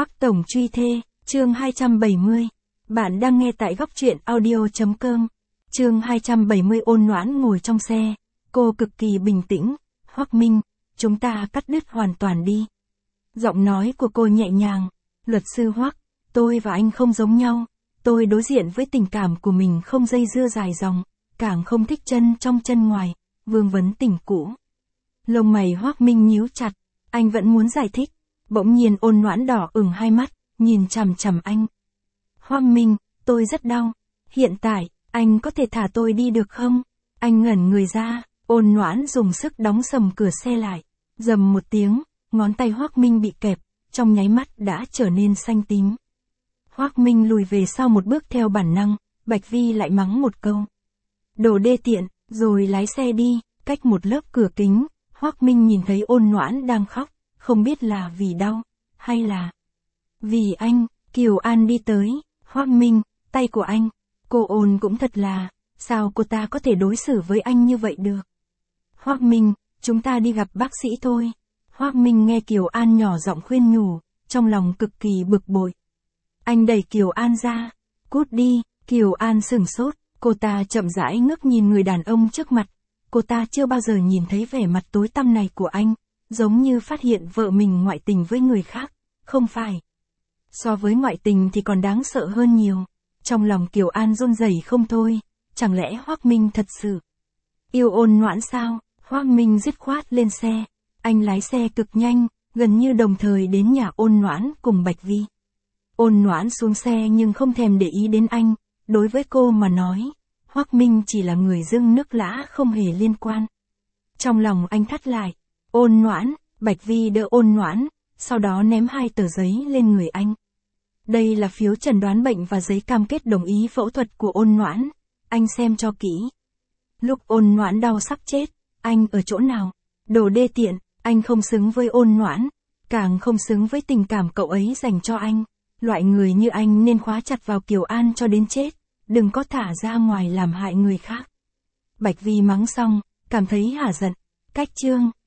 Hoắc Tổng truy thê, chương 270. Bạn đang nghe tại góc truyện audio.com. Chương 270. Ôn Noãn ngồi trong xe, cô cực kỳ bình tĩnh. Hoắc Minh, chúng ta cắt đứt hoàn toàn đi. Giọng nói của cô nhẹ nhàng. Luật sư Hoắc, tôi và anh không giống nhau. Tôi đối diện với tình cảm của mình không dây dưa dài dòng, càng không thích chân trong chân ngoài, vương vấn tình cũ. Lông mày Hoắc Minh nhíu chặt, anh vẫn muốn giải thích. Bỗng nhiên Ôn Noãn đỏ ửng hai mắt, nhìn chằm chằm anh. Hoắc Minh, tôi rất đau. Hiện tại, anh có thể thả tôi đi được không? Anh ngẩn người ra, Ôn Noãn dùng sức đóng sầm cửa xe lại. Rầm một tiếng, ngón tay Hoắc Minh bị kẹp, trong nháy mắt đã trở nên xanh tím. Hoắc Minh lùi về sau một bước theo bản năng, Bạch Vi lại mắng một câu. Đồ đê tiện, rồi lái xe đi. Cách một lớp cửa kính, Hoắc Minh nhìn thấy Ôn Noãn đang khóc, không biết là vì đau, hay là vì anh. Kiều An đi tới. Hoắc Minh, tay của anh. Cô Ôn cũng thật là, sao cô ta có thể đối xử với anh như vậy được? Hoắc Minh, chúng ta đi gặp bác sĩ thôi. Hoắc Minh nghe Kiều An nhỏ giọng khuyên nhủ, trong lòng cực kỳ bực bội. Anh đẩy Kiều An ra. Cút đi. Kiều An sửng sốt, cô ta chậm rãi ngước nhìn người đàn ông trước mặt. Cô ta chưa bao giờ nhìn thấy vẻ mặt tối tăm này của anh, giống như phát hiện vợ mình ngoại tình với người khác, không phải. So với ngoại tình thì còn đáng sợ hơn nhiều. Trong lòng Kiều An run rẩy không thôi, chẳng lẽ Hoắc Minh thật sự yêu Ôn Noãn sao? Hoắc Minh dứt khoát lên xe, anh lái xe cực nhanh, gần như đồng thời đến nhà Ôn Noãn cùng Bạch Vi. Ôn Noãn xuống xe nhưng không thèm để ý đến anh, đối với cô mà nói, Hoắc Minh chỉ là người dưng nước lã không hề liên quan. Trong lòng anh thắt lại, Ôn Noãn. Bạch Vi đỡ Ôn Noãn, sau đó ném 2 tờ giấy lên người anh. Đây là phiếu chẩn đoán bệnh và giấy cam kết đồng ý phẫu thuật của Ôn Noãn, anh xem cho kỹ. Lúc Ôn Noãn đau sắp chết, anh ở chỗ nào? Đồ đê tiện, anh không xứng với Ôn Noãn, càng không xứng với tình cảm cậu ấy dành cho anh. Loại người như anh nên khóa chặt vào Kiều An cho đến chết, đừng có thả ra ngoài làm hại người khác. Bạch Vi mắng xong, cảm thấy hả giận. Cách chương